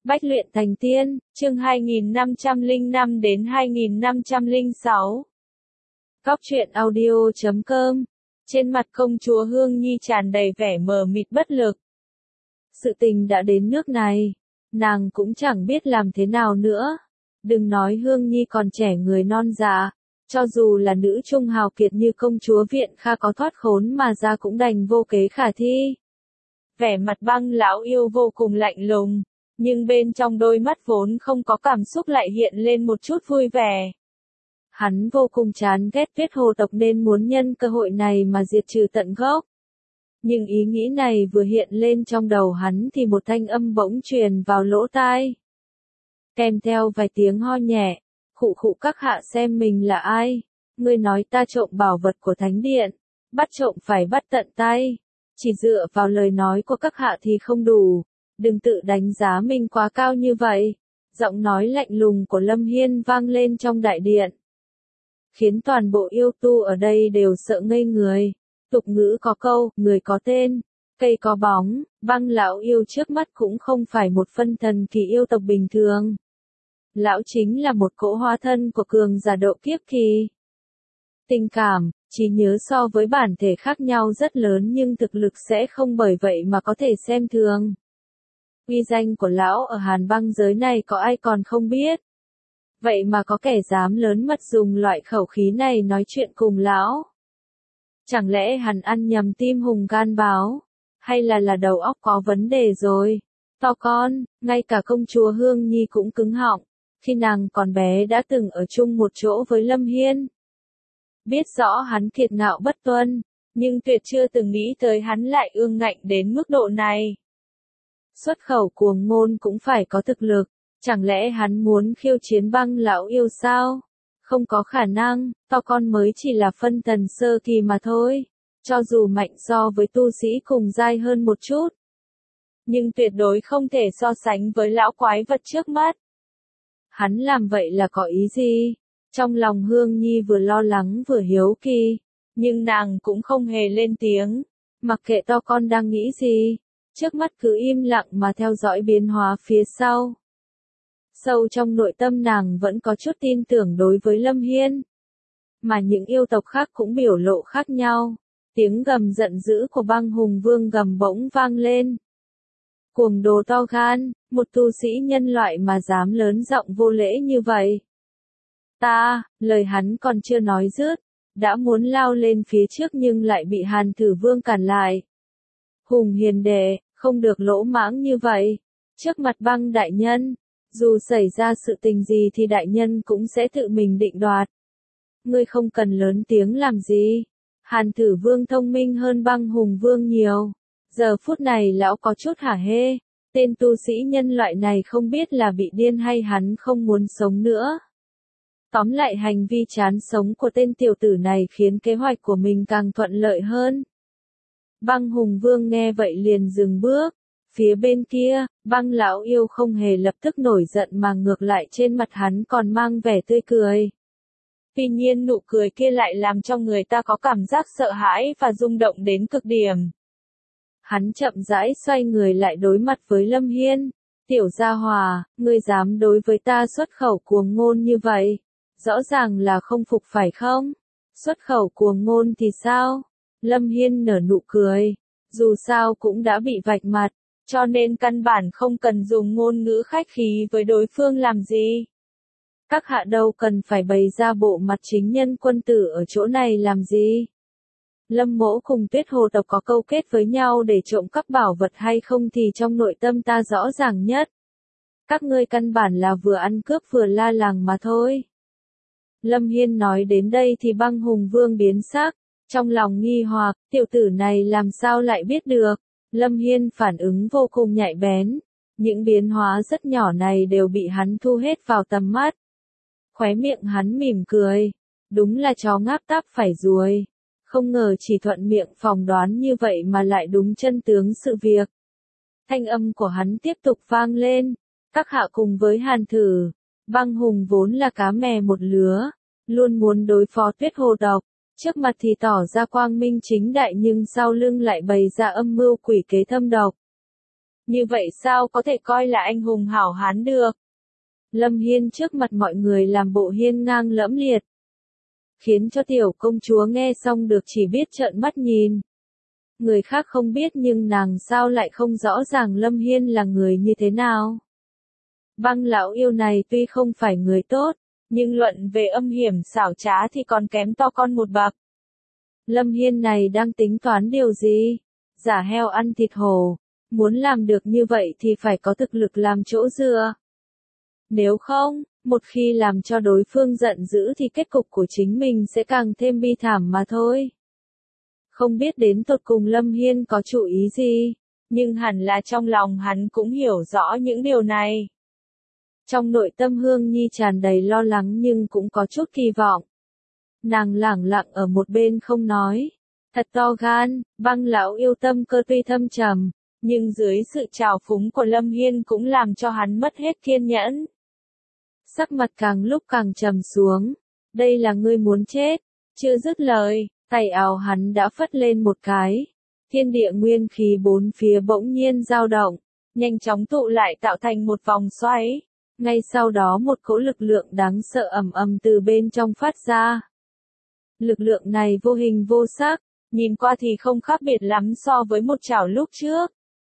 Bách luyện thành tiên, chương 2505 đến 2506. Góc truyện audio.com. Trên mặt công chúa Hương Nhi tràn đầy vẻ mờ mịt bất lực. Sự tình đã đến nước này, nàng cũng chẳng biết làm thế nào nữa. Đừng nói Hương Nhi còn trẻ người non dạ, cho dù là nữ trung hào kiệt như công chúa Viện Kha có thoát khốn mà ra cũng đành vô kế khả thi. Vẻ mặt Băng lão yêu vô cùng lạnh lùng, nhưng bên trong đôi mắt vốn không có cảm xúc lại hiện lên một chút vui vẻ. Hắn vô cùng chán ghét Tuyết Hồ tộc nên muốn nhân cơ hội này mà diệt trừ tận gốc. Nhưng ý nghĩ này vừa hiện lên trong đầu hắn thì một thanh âm bỗng truyền vào lỗ tai. Kèm theo vài tiếng ho nhẹ, khụ khụ các hạ xem mình là ai, ngươi nói ta trộm bảo vật của thánh điện, bắt trộm phải bắt tận tay, chỉ dựa vào lời nói của các hạ thì không đủ, đừng tự đánh giá mình quá cao như vậy. Giọng nói lạnh lùng của Lâm Hiên vang lên trong đại điện, khiến toàn bộ yêu tu ở đây đều sợ ngây người. Tục ngữ có câu, người có tên, cây có bóng, Băng lão yêu trước mắt cũng không phải một phân thần kỳ yêu tộc bình thường. Lão chính là một cỗ hóa thân của cường giả độ kiếp kỳ. Tình cảm, trí nhớ so với bản thể khác nhau rất lớn nhưng thực lực sẽ không bởi vậy mà có thể xem thường. Uy danh của lão ở Hàn Băng giới này có ai còn không biết. Vậy mà có kẻ dám lớn mật dùng loại khẩu khí này nói chuyện cùng lão. Chẳng lẽ hắn ăn nhầm tim hùng gan báo, hay là đầu óc có vấn đề rồi? To con, ngay cả công chúa Hương Nhi cũng cứng họng, khi nàng còn bé đã từng ở chung một chỗ với Lâm Hiên. Biết rõ hắn kiệt ngạo bất tuân, nhưng tuyệt chưa từng nghĩ tới hắn lại ương ngạnh đến mức độ này. Xuất khẩu cuồng ngôn cũng phải có thực lực, chẳng lẽ hắn muốn khiêu chiến Băng lão yêu sao? Không có khả năng, to con mới chỉ là phân thần sơ kỳ mà thôi, cho dù mạnh so với tu sĩ cùng giai hơn một chút. Nhưng tuyệt đối không thể so sánh với lão quái vật trước mắt. Hắn làm vậy là có ý gì? Trong lòng Hương Nhi vừa lo lắng vừa hiếu kỳ, nhưng nàng cũng không hề lên tiếng, mặc kệ to con đang nghĩ gì, trước mắt cứ im lặng mà theo dõi biến hóa phía sau. Sâu trong nội tâm nàng vẫn có chút tin tưởng đối với Lâm Hiên. Mà những yêu tộc khác cũng biểu lộ khác nhau. Tiếng gầm giận dữ của Băng Hùng Vương gầm bỗng vang lên. Cuồng đồ to gan, một tu sĩ nhân loại mà dám lớn giọng vô lễ như vậy. Lời hắn còn chưa nói dứt, đã muốn lao lên phía trước nhưng lại bị Hàn Thử Vương cản lại. Hùng hiền đệ, không được lỗ mãng như vậy. Trước mặt Băng đại nhân, dù xảy ra sự tình gì thì đại nhân cũng sẽ tự mình định đoạt. Ngươi không cần lớn tiếng làm gì. Hàn Thử Vương thông minh hơn Băng Hùng Vương nhiều. Giờ phút này lão có chút hả hê. Tên tu sĩ nhân loại này không biết là bị điên hay hắn không muốn sống nữa. Tóm lại hành vi chán sống của tên tiểu tử này khiến kế hoạch của mình càng thuận lợi hơn. Băng Hùng Vương nghe vậy liền dừng bước. Phía bên kia, Băng lão yêu không hề lập tức nổi giận mà ngược lại trên mặt hắn còn mang vẻ tươi cười. Tuy nhiên nụ cười kia lại làm cho người ta có cảm giác sợ hãi và rung động đến cực điểm. Hắn chậm rãi xoay người lại đối mặt với Lâm Hiên. Tiểu gia hòa, ngươi dám đối với ta xuất khẩu cuồng ngôn như vậy? Rõ ràng là không phục phải không? Xuất khẩu cuồng ngôn thì sao? Lâm Hiên nở nụ cười. Dù sao cũng đã bị vạch mặt, cho nên căn bản không cần dùng ngôn ngữ khách khí với đối phương làm gì. Các hạ đâu cần phải bày ra bộ mặt chính nhân quân tử ở chỗ này làm gì. Lâm Mỗ cùng Tuyết Hồ tộc có câu kết với nhau để trộm cắp bảo vật hay không thì trong nội tâm ta rõ ràng nhất. Các ngươi căn bản là vừa ăn cướp vừa la làng mà thôi. Lâm Hiên nói đến đây thì Băng Hùng Vương biến sắc, trong lòng nghi hoặc, tiểu tử này làm sao lại biết được. Lâm Hiên phản ứng vô cùng nhạy bén, những biến hóa rất nhỏ này đều bị hắn thu hết vào tầm mắt. Khóe miệng hắn mỉm cười, đúng là chó ngáp táp phải ruồi, không ngờ chỉ thuận miệng phỏng đoán như vậy mà lại đúng chân tướng sự việc. Thanh âm của hắn tiếp tục vang lên, các hạ cùng với Hàn Thử, Băng Hùng vốn là cá mè một lứa, luôn muốn đối phó Tuyết Hồ tộc. Trước mặt thì tỏ ra quang minh chính đại nhưng sau lưng lại bày ra âm mưu quỷ kế thâm độc. Như vậy sao có thể coi là anh hùng hảo hán được? Lâm Hiên trước mặt mọi người làm bộ hiên ngang lẫm liệt, khiến cho tiểu công chúa nghe xong được chỉ biết trợn mắt nhìn. Người khác không biết nhưng nàng sao lại không rõ ràng Lâm Hiên là người như thế nào. Băng lão yêu này tuy không phải người tốt, nhưng luận về âm hiểm xảo trá thì còn kém to con một bậc. Lâm Hiên này đang tính toán điều gì? Giả heo ăn thịt hổ. Muốn làm được như vậy thì phải có thực lực làm chỗ dựa. Nếu không, một khi làm cho đối phương giận dữ thì kết cục của chính mình sẽ càng thêm bi thảm mà thôi. Không biết đến tột cùng Lâm Hiên có chủ ý gì, nhưng hẳn là trong lòng hắn cũng hiểu rõ những điều này. Trong nội tâm Hương Nhi tràn đầy lo lắng nhưng cũng có chút kỳ vọng. Nàng lẳng lặng ở một bên không nói. Thật to gan, băng lão yêu tâm cơ tuy thâm trầm, nhưng dưới sự trào phúng của Lâm Hiên cũng làm cho hắn mất hết kiên nhẫn. Sắc mặt càng lúc càng trầm xuống. Đây là ngươi muốn chết. Chưa dứt lời, tay áo hắn đã phất lên một cái. Thiên địa nguyên khí bốn phía bỗng nhiên dao động, nhanh chóng tụ lại tạo thành một vòng xoáy. Ngay sau đó một cỗ lực lượng đáng sợ ầm ầm từ bên trong phát ra. Lực lượng này vô hình vô sắc, nhìn qua thì không khác biệt lắm so với một chảo lúc trước.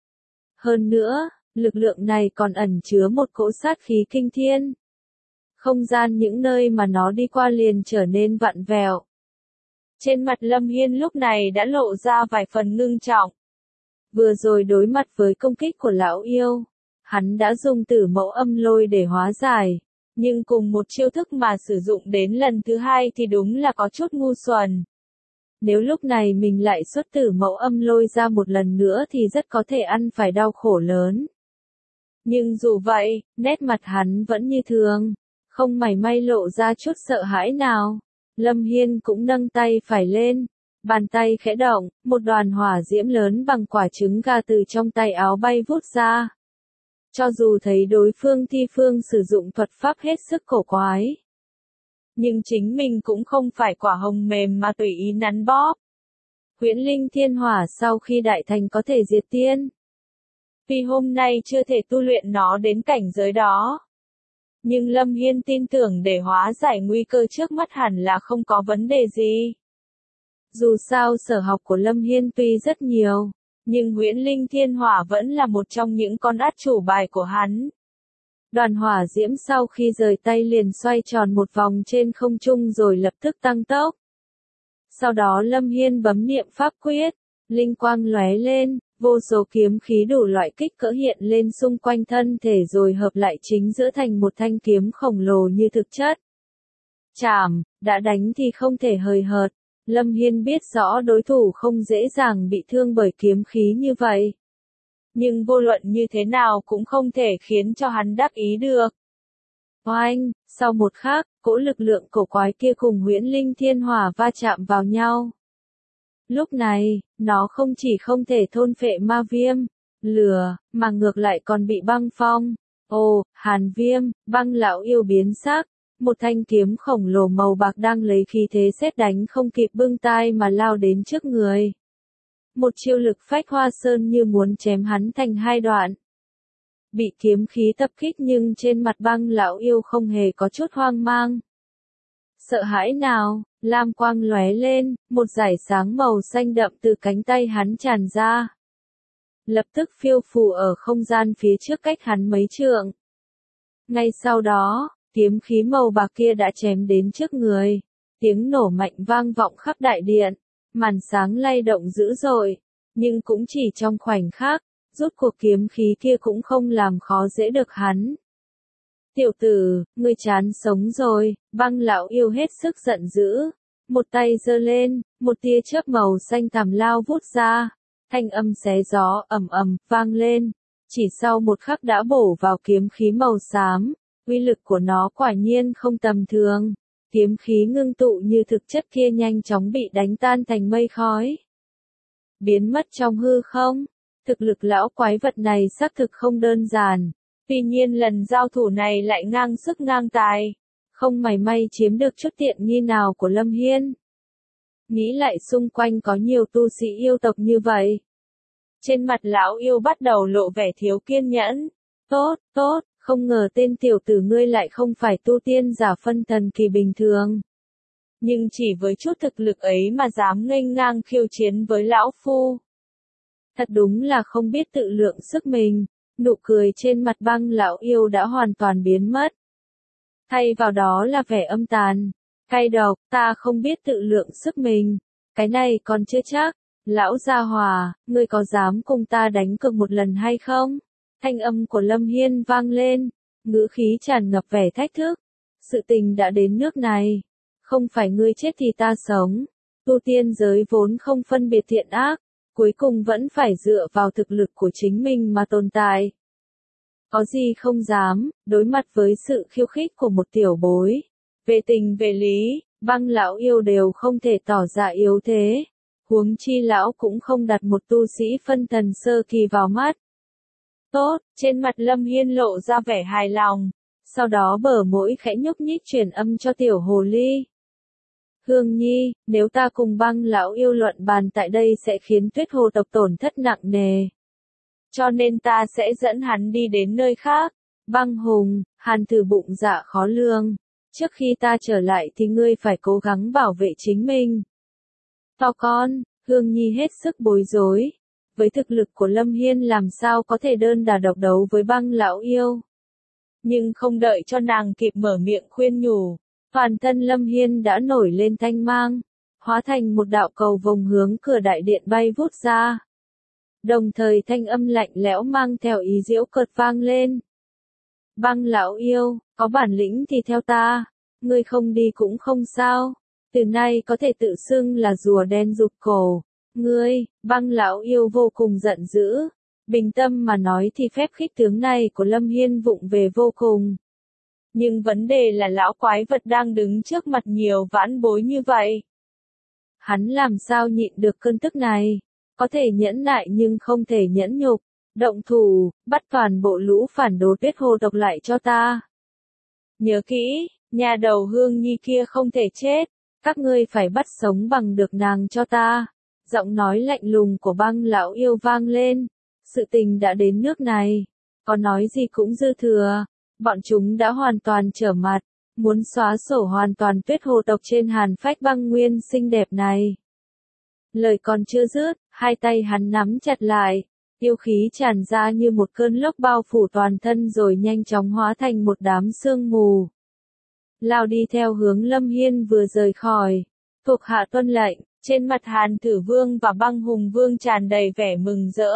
Hơn nữa, lực lượng này còn ẩn chứa một cỗ sát khí kinh thiên. Không gian những nơi mà nó đi qua liền trở nên vặn vẹo. Trên mặt Lâm Hiên lúc này đã lộ ra vài phần ngưng trọng. Vừa rồi đối mặt với công kích của lão yêu, hắn đã dùng tử mẫu âm lôi để hóa giải, nhưng cùng một chiêu thức mà sử dụng đến lần thứ hai thì đúng là có chút ngu xuẩn. Nếu lúc này mình lại xuất tử mẫu âm lôi ra một lần nữa thì rất có thể ăn phải đau khổ lớn. Nhưng dù vậy, nét mặt hắn vẫn như thường, không mảy may lộ ra chút sợ hãi nào. Lâm Hiên cũng nâng tay phải lên, bàn tay khẽ động, một đoàn hỏa diễm lớn bằng quả trứng gà từ trong tay áo bay vút ra. Cho dù thấy đối phương thi phương sử dụng thuật pháp hết sức cổ quái, nhưng chính mình cũng không phải quả hồng mềm mà tùy ý nắn bóp. Huyễn linh thiên hỏa sau khi đại thành có thể diệt tiên. Vì hôm nay chưa thể tu luyện nó đến cảnh giới đó. Nhưng Lâm Hiên tin tưởng để hóa giải nguy cơ trước mắt hẳn là không có vấn đề gì. Dù sao sở học của Lâm Hiên tuy rất nhiều, nhưng huyễn linh thiên hỏa vẫn là một trong những con át chủ bài của hắn. Đoàn hỏa diễm sau khi rời tay liền xoay tròn một vòng trên không trung rồi lập tức tăng tốc. Sau đó Lâm Hiên bấm niệm pháp quyết, linh quang lóe lên, vô số kiếm khí đủ loại kích cỡ hiện lên xung quanh thân thể rồi hợp lại chính giữa thành một thanh kiếm khổng lồ như thực chất. Chảm, đã đánh thì không thể hời hợt. Lâm Hiên biết rõ đối thủ không dễ dàng bị thương bởi kiếm khí như vậy. Nhưng vô luận như thế nào cũng không thể khiến cho hắn đắc ý được. Oanh, sau một khắc, cỗ lực lượng cổ quái kia cùng huyễn linh thiên hỏa va chạm vào nhau. Lúc này, nó không chỉ không thể thôn phệ ma viêm, lửa, mà ngược lại còn bị băng phong. Ồ, hàn viêm, băng lão yêu biến sắc. Một thanh kiếm khổng lồ màu bạc đang lấy khí thế sét đánh không kịp bưng tai mà lao đến trước người. Một chiêu lực phách hoa sơn như muốn chém hắn thành hai đoạn. Bị kiếm khí tập kích nhưng trên mặt băng lão yêu không hề có chút hoang mang. Sợ hãi nào, lam quang lóe lên, một dải sáng màu xanh đậm từ cánh tay hắn tràn ra. Lập tức phiêu phù ở không gian phía trước cách hắn mấy trượng. Ngay sau đó, kiếm khí màu bạc kia đã chém đến trước người. Tiếng nổ mạnh vang vọng khắp đại điện, màn sáng lay động dữ dội, nhưng cũng chỉ trong khoảnh khắc, rút cuộc kiếm khí kia cũng không làm khó dễ được hắn. Tiểu tử, ngươi chán sống rồi, băng lão yêu hết sức giận dữ. Một tay giơ lên, một tia chớp màu xanh thẳm lao vút ra. Thanh âm xé gió ầm ầm vang lên. Chỉ sau một khắc đã bổ vào kiếm khí màu xám. Uy lực của nó quả nhiên không tầm thường. Kiếm khí ngưng tụ như thực chất kia nhanh chóng bị đánh tan thành mây khói. Biến mất trong hư không. Thực lực lão quái vật này xác thực không đơn giản. Tuy nhiên lần giao thủ này lại ngang sức ngang tài. Không mảy may chiếm được chút tiện nghi nào của Lâm Hiên. Nghĩ lại xung quanh có nhiều tu sĩ yêu tộc như vậy. Trên mặt lão yêu bắt đầu lộ vẻ thiếu kiên nhẫn. Tốt, tốt, không ngờ tên tiểu tử ngươi lại không phải tu tiên giả phân thần kỳ bình thường. Nhưng chỉ với chút thực lực ấy mà dám nghênh ngang khiêu chiến với lão phu. Thật đúng là không biết tự lượng sức mình. Nụ cười trên mặt Băng lão yêu đã hoàn toàn biến mất. Thay vào đó là vẻ âm tàn, cay độc, ta không biết tự lượng sức mình. Cái này còn chưa chắc. Lão gia hòa, ngươi có dám cùng ta đánh cược một lần hay không? Thanh âm của Lâm Hiên vang lên, ngữ khí tràn ngập vẻ thách thức. Sự tình đã đến nước này. Không phải ngươi chết thì ta sống. Tu tiên giới vốn không phân biệt thiện ác, cuối cùng vẫn phải dựa vào thực lực của chính mình mà tồn tại. Có gì không dám, đối mặt với sự khiêu khích của một tiểu bối. Về tình về lý, Băng lão yêu đều không thể tỏ ra yếu thế. Huống chi lão cũng không đặt một tu sĩ phân thần sơ kỳ vào mắt. Tốt, trên mặt Lâm Hiên lộ ra vẻ hài lòng. Sau đó bờ mỗi khẽ nhúc nhích truyền âm cho tiểu hồ ly. Hương Nhi, nếu ta cùng Băng lão yêu luận bàn tại đây sẽ khiến Tuyết Hồ tộc tổn thất nặng nề. Cho nên ta sẽ dẫn hắn đi đến nơi khác. Băng Hùng, Hàn Tử bụng dạ khó lường. Trước khi ta trở lại thì ngươi phải cố gắng bảo vệ chính mình. To con, Hương Nhi hết sức bối rối. Với thực lực của Lâm Hiên làm sao có thể đơn đà độc đấu với Băng lão yêu. Nhưng không đợi cho nàng kịp mở miệng khuyên nhủ. Toàn thân Lâm Hiên đã nổi lên thanh mang. Hóa thành một đạo cầu vồng hướng cửa đại điện bay vút ra. Đồng thời thanh âm lạnh lẽo mang theo ý giễu cợt vang lên. Băng lão yêu, có bản lĩnh thì theo ta. Ngươi không đi cũng không sao. Từ nay có thể tự xưng là rùa đen rụt cổ. Ngươi, Băng lão yêu vô cùng giận dữ. Bình tâm mà nói thì phép khích tướng này của Lâm Hiên vụng về vô cùng. Nhưng vấn đề là lão quái vật đang đứng trước mặt nhiều vãn bối như vậy. Hắn làm sao nhịn được cơn tức này? Có thể nhẫn nại nhưng không thể nhẫn nhục. Động thủ, bắt toàn bộ lũ phản đồ Tuyết Hồ tộc lại cho ta. Nhớ kỹ, nhà đầu Hương Nhi kia không thể chết. Các ngươi phải bắt sống bằng được nàng cho ta. Giọng nói lạnh lùng của Băng lão yêu vang lên. Sự tình đã đến nước này. Có nói gì cũng dư thừa. Bọn chúng đã hoàn toàn trở mặt. Muốn xóa sổ hoàn toàn Tuyết Hồ tộc trên hàn phách băng nguyên xinh đẹp này. Lời còn chưa dứt, hai tay hắn nắm chặt lại. Yêu khí tràn ra như một cơn lốc bao phủ toàn thân rồi nhanh chóng hóa thành một đám sương mù. Lao đi theo hướng Lâm Hiên vừa rời khỏi. Thuộc hạ tuân lệnh, trên mặt Hàn Tử Vương và Băng Hùng Vương tràn đầy vẻ mừng rỡ.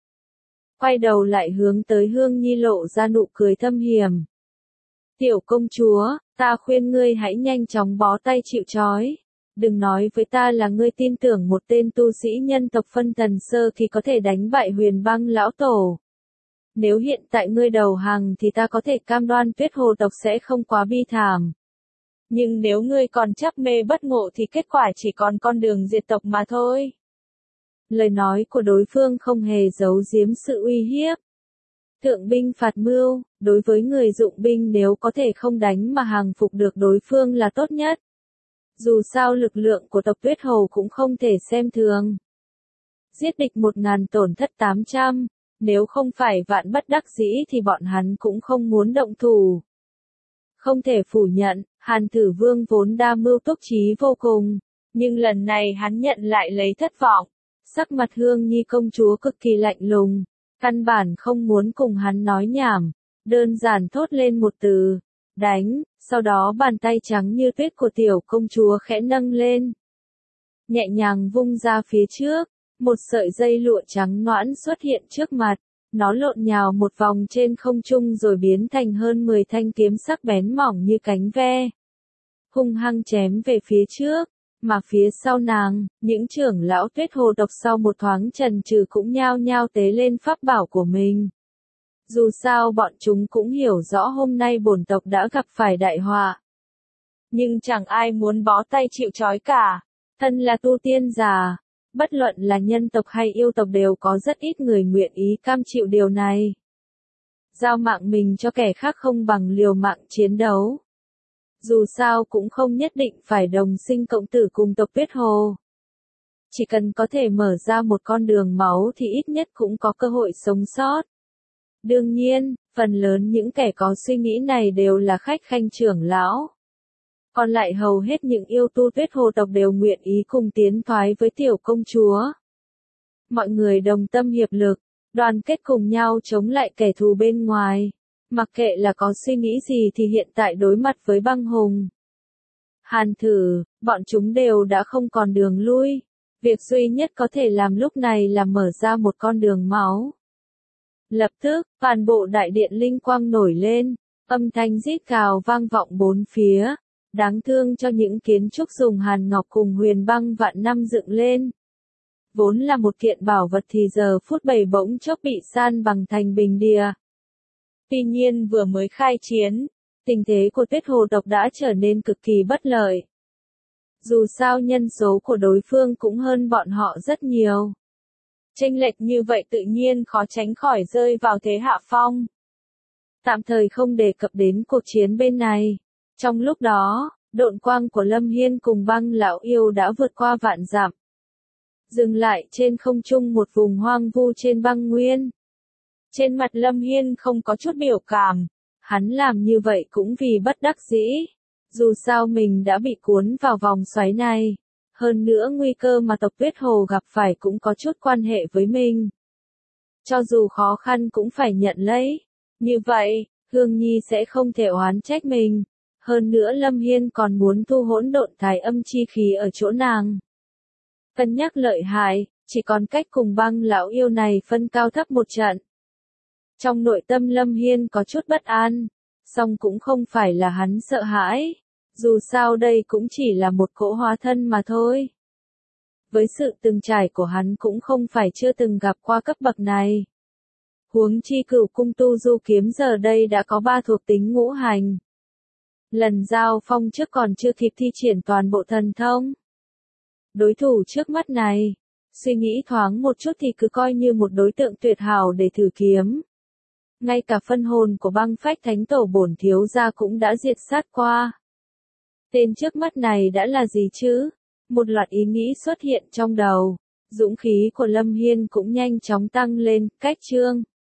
Quay đầu lại hướng tới Hương Nhi lộ ra nụ cười thâm hiểm. Tiểu công chúa, ta khuyên ngươi hãy nhanh chóng bó tay chịu trói. Đừng nói với ta là ngươi tin tưởng một tên tu sĩ nhân tộc phân thần sơ thì có thể đánh bại Huyền Băng lão tổ. Nếu hiện tại ngươi đầu hàng thì ta có thể cam đoan Tuyết Hồ tộc sẽ không quá bi thảm. Nhưng nếu ngươi còn chấp mê bất ngộ thì kết quả chỉ còn con đường diệt tộc mà thôi. Lời nói của đối phương không hề giấu giếm sự uy hiếp. Thượng binh phạt mưu, đối với người dụng binh nếu có thể không đánh mà hàng phục được đối phương là tốt nhất. Dù sao lực lượng của tộc Tuyết Hồ cũng không thể xem thường. Giết địch 1000 tổn thất 800, nếu không phải vạn bất đắc dĩ thì bọn hắn cũng không muốn động thủ. Không thể phủ nhận, Hàn Tử Vương vốn đa mưu túc trí vô cùng, nhưng lần này hắn nhận lại lấy thất vọng. Sắc mặt Hương Nhi công chúa cực kỳ lạnh lùng, căn bản không muốn cùng hắn nói nhảm, đơn giản thốt lên một từ, đánh, sau đó bàn tay trắng như tuyết của tiểu công chúa khẽ nâng lên. Nhẹ nhàng vung ra phía trước, một sợi dây lụa trắng nõn xuất hiện trước mặt, nó lộn nhào một vòng trên không trung rồi biến thành hơn 10 thanh kiếm sắc bén mỏng như cánh ve. Hung hăng chém về phía trước. Mà phía sau nàng, những trưởng lão Tuyết Hồ tộc sau một thoáng chần chừ cũng nhao nhao tế lên pháp bảo của mình. Dù sao bọn chúng cũng hiểu rõ hôm nay bổn tộc đã gặp phải đại họa. Nhưng chẳng ai muốn bó tay chịu trói cả. Thân là tu tiên giả, bất luận là nhân tộc hay yêu tộc đều có rất ít người nguyện ý cam chịu điều này. Giao mạng mình cho kẻ khác không bằng liều mạng chiến đấu. Dù sao cũng không nhất định phải đồng sinh cộng tử cùng tộc Tuyết Hồ. Chỉ cần có thể mở ra một con đường máu thì ít nhất cũng có cơ hội sống sót. Đương nhiên, phần lớn những kẻ có suy nghĩ này đều là khách khanh trưởng lão. Còn lại hầu hết những yêu tu Tuyết Hồ tộc đều nguyện ý cùng tiến thoái với tiểu công chúa. Mọi người đồng tâm hiệp lực, đoàn kết cùng nhau chống lại kẻ thù bên ngoài. Mặc kệ là có suy nghĩ gì thì hiện tại đối mặt với băng hùng, Hàn Thử, bọn chúng đều đã không còn đường lui. Việc duy nhất có thể làm lúc này là mở ra một con đường máu. Lập tức, toàn bộ đại điện linh quang nổi lên, âm thanh rít gào vang vọng bốn phía. Đáng thương cho những kiến trúc dùng hàn ngọc cùng huyền băng vạn năm dựng lên. Vốn là một kiện bảo vật thì giờ phút bầy bỗng chốc bị san bằng thành bình địa. Tuy nhiên vừa mới khai chiến, tình thế của Tuyết Hồ tộc đã trở nên cực kỳ bất lợi. Dù sao nhân số của đối phương cũng hơn bọn họ rất nhiều. Chênh lệch như vậy tự nhiên khó tránh khỏi rơi vào thế hạ phong. Tạm thời không đề cập đến cuộc chiến bên này. Trong lúc đó, độn quang của Lâm Hiên cùng băng lão yêu đã vượt qua vạn dặm. Dừng lại trên không trung một vùng hoang vu trên băng nguyên. Trên mặt Lâm Hiên không có chút biểu cảm. Hắn làm như vậy cũng vì bất đắc dĩ. Dù sao mình đã bị cuốn vào vòng xoáy này. Hơn nữa nguy cơ mà tộc Tuyết Hồ gặp phải cũng có chút quan hệ với mình. Cho dù khó khăn cũng phải nhận lấy. Như vậy, Hương Nhi sẽ không thể oán trách mình. Hơn nữa Lâm Hiên còn muốn thu hỗn độn thái âm chi khí ở chỗ nàng. Cân nhắc lợi hại, chỉ còn cách cùng băng lão yêu này phân cao thấp một trận. Trong nội tâm Lâm Hiên có chút bất an, song cũng không phải là hắn sợ hãi. Dù sao đây cũng chỉ là một cỗ hóa thân mà thôi. Với sự từng trải của hắn cũng không phải chưa từng gặp qua cấp bậc này. Huống chi Cửu cung tu du kiếm giờ đây đã có 3 thuộc tính ngũ hành. Lần giao phong trước còn chưa kịp thi triển toàn bộ thần thông. Đối thủ trước mắt này, suy nghĩ thoáng một chút thì cứ coi như một đối tượng tuyệt hảo để thử kiếm. Ngay cả phân hồn của băng phách thánh tổ bổn thiếu gia cũng đã diệt sát qua. Tên trước mắt này đã là gì chứ? Một loạt ý nghĩ xuất hiện trong đầu. Dũng khí của Lâm Hiên cũng nhanh chóng tăng lên, cách chương.